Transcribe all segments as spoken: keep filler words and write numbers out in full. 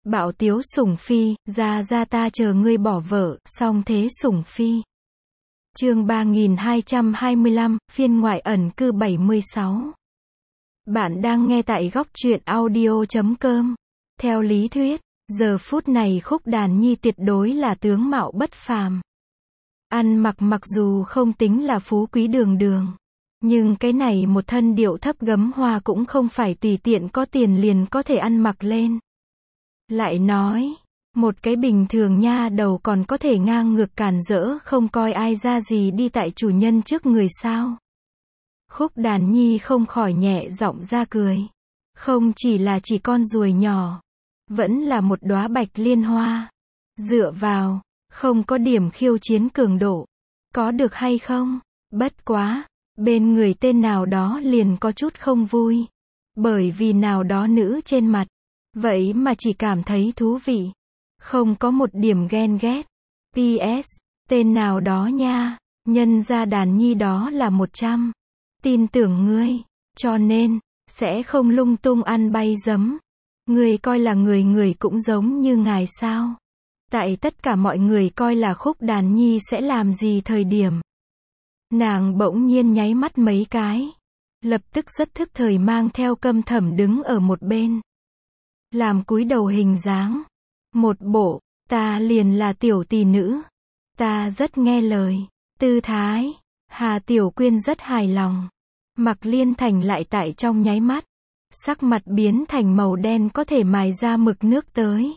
Bạo tiếu sủng phi, ra ra ta chờ ngươi bỏ vợ, song thế sủng phi. Chương ba nghìn hai trăm hai mươi lăm, phiên ngoại ẩn cư bảy mươi sáu. Bạn đang nghe tại góc truyện audio chấm com. Theo lý thuyết, giờ phút này Khúc Đàn Nhi tuyệt đối là tướng mạo bất phàm. Ăn mặc mặc dù không tính là phú quý đường đường, nhưng cái này một thân điệu thấp gấm hoa cũng không phải tùy tiện có tiền liền có thể ăn mặc lên. Lại nói, một cái bình thường nha đầu còn có thể ngang ngược cản rỡ không coi ai ra gì đi tại chủ nhân trước người sao. Khúc Đàn Nhi không khỏi nhẹ giọng ra cười. Không chỉ là chỉ con ruồi nhỏ, vẫn là một đóa bạch liên hoa. Dựa vào, không có điểm khiêu chiến cường độ. Có được hay không? Bất quá, bên người tên nào đó liền có chút không vui. Bởi vì nào đó nữ trên mặt, vậy mà chỉ cảm thấy thú vị. Không có một điểm ghen ghét. pê ét, tên nào đó nha, nhân ra Đàn Nhi đó là một trăm. Tin tưởng ngươi, cho nên, sẽ không lung tung ăn bay giấm. Ngươi coi là người người cũng giống như ngài sao? Tại tất cả mọi người coi là Khúc Đàn Nhi sẽ làm gì thời điểm. Nàng bỗng nhiên nháy mắt mấy cái. Lập tức rất thức thời mang theo câm thầm đứng ở một bên. Làm cúi đầu hình dáng. Một bộ, ta liền là tiểu tỷ nữ. Ta rất nghe lời. Tư thái. Hà Tiểu Quyên rất hài lòng. Mạc Liên Thành lại tại trong nháy mắt. Sắc mặt biến thành màu đen có thể mài ra mực nước tới.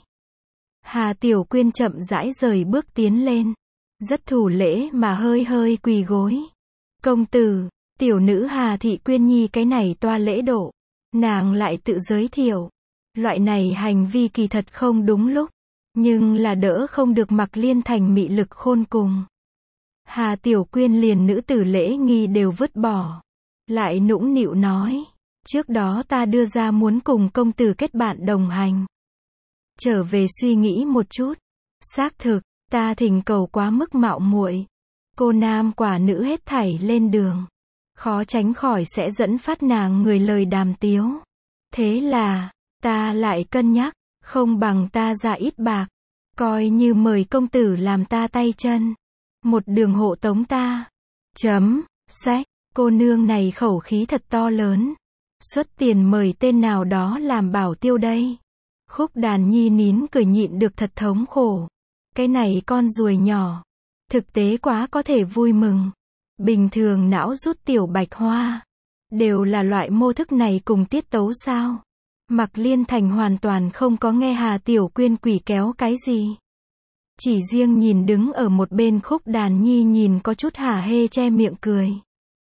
Hà Tiểu Quyên chậm rãi rời bước tiến lên. Rất thủ lễ mà hơi hơi quỳ gối. Công tử, tiểu nữ Hà Thị Quyên Nhi cái này toa lễ độ. Nàng lại tự giới thiệu. Loại này hành vi kỳ thật không đúng lúc. Nhưng là đỡ không được Mạc Liên Thành mị lực khôn cùng. Hà Tiểu Quyên liền nữ tử lễ nghi đều vứt bỏ. Lại nũng nịu nói. Trước đó ta đưa ra muốn cùng công tử kết bạn đồng hành. Trở về suy nghĩ một chút. Xác thực, ta thỉnh cầu quá mức mạo muội. Cô nam quả nữ hết thảy lên đường. Khó tránh khỏi sẽ dẫn phát nàng người lời đàm tiếu. Thế là, ta lại cân nhắc, không bằng ta ra ít bạc. Coi như mời công tử làm ta tay chân. Một đường hộ tống ta. Chấm, sách, cô nương này khẩu khí thật to lớn. Xuất tiền mời tên nào đó làm bảo tiêu đây. Khúc Đàn Nhi nín cười nhịn được thật thống khổ. Cái này con ruồi nhỏ. Thực tế quá có thể vui mừng. Bình thường não rút tiểu bạch hoa. Đều là loại mô thức này cùng tiết tấu sao. Mạc Liên Thành hoàn toàn không có nghe Hà Tiểu Quyên quỷ kéo cái gì. Chỉ riêng nhìn đứng ở một bên Khúc Đàn Nhi nhìn có chút hả hê che miệng cười.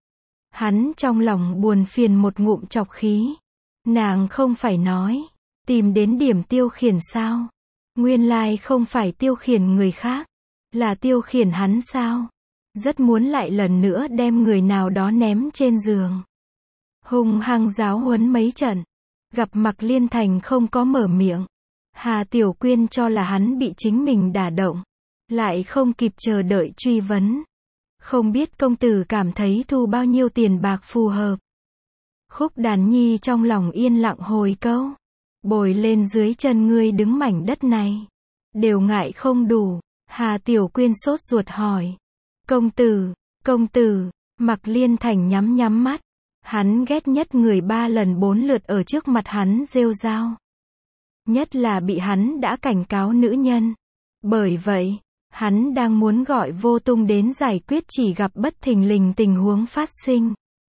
Hắn trong lòng buồn phiền một ngụm chọc khí. Nàng không phải nói, tìm đến điểm tiêu khiển sao? Nguyên lai không phải tiêu khiển người khác, là tiêu khiển hắn sao? Rất muốn lại lần nữa đem người nào đó ném trên giường. Hung hăng giáo huấn mấy trận. Gặp Mạc Liên Thành không có mở miệng. Hà Tiểu Quyên cho là hắn bị chính mình đả động. Lại không kịp chờ đợi truy vấn. Không biết công tử cảm thấy thu bao nhiêu tiền bạc phù hợp. Khúc Đàn Nhi trong lòng yên lặng hồi câu. Bồi lên dưới chân ngươi đứng mảnh đất này. Đều ngại không đủ. Hà Tiểu Quyên sốt ruột hỏi. Công tử, công tử, Mạc Liên Thành nhắm nhắm mắt. Hắn ghét nhất người ba lần bốn lượt ở trước mặt hắn rêu rao. Nhất là bị hắn đã cảnh cáo nữ nhân. Bởi vậy, hắn đang muốn gọi Vô Tung đến giải quyết chỉ gặp bất thình lình tình huống phát sinh.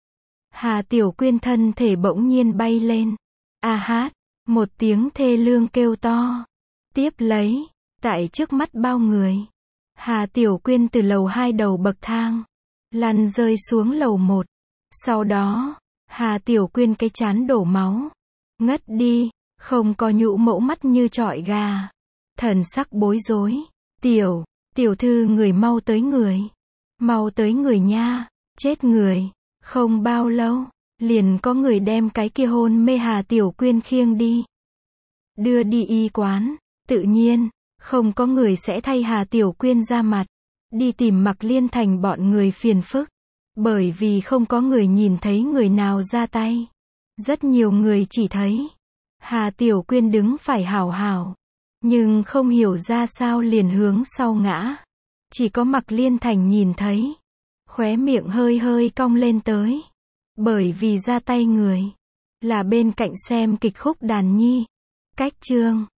Hà Tiểu Quyên thân thể bỗng nhiên bay lên. A hát, một tiếng thê lương kêu to. Tiếp lấy, tại trước mắt bao người. Hà Tiểu Quyên từ lầu hai đầu bậc thang. Lăn rơi xuống lầu một. Sau đó, Hà Tiểu Quyên cái chán đổ máu. Ngất đi, không có nhũ mẫu mắt như trọi gà. Thần sắc bối rối. Tiểu, tiểu thư người mau tới người. Mau tới người nha, chết người. Không bao lâu, liền có người đem cái kia hôn mê Hà Tiểu Quyên khiêng đi. Đưa đi y quán, tự nhiên, không có người sẽ thay Hà Tiểu Quyên ra mặt. Đi tìm Mạc Liên Thành bọn người phiền phức. Bởi vì không có người nhìn thấy người nào ra tay. Rất nhiều người chỉ thấy Hà Tiểu Quyên đứng phải hảo hảo. Nhưng không hiểu ra sao liền hướng sau ngã. Chỉ có Mạc Liên Thành nhìn thấy. Khóe miệng hơi hơi cong lên tới. Bởi vì ra tay người. Là bên cạnh xem kịch Khúc Đàn Nhi. Cách chương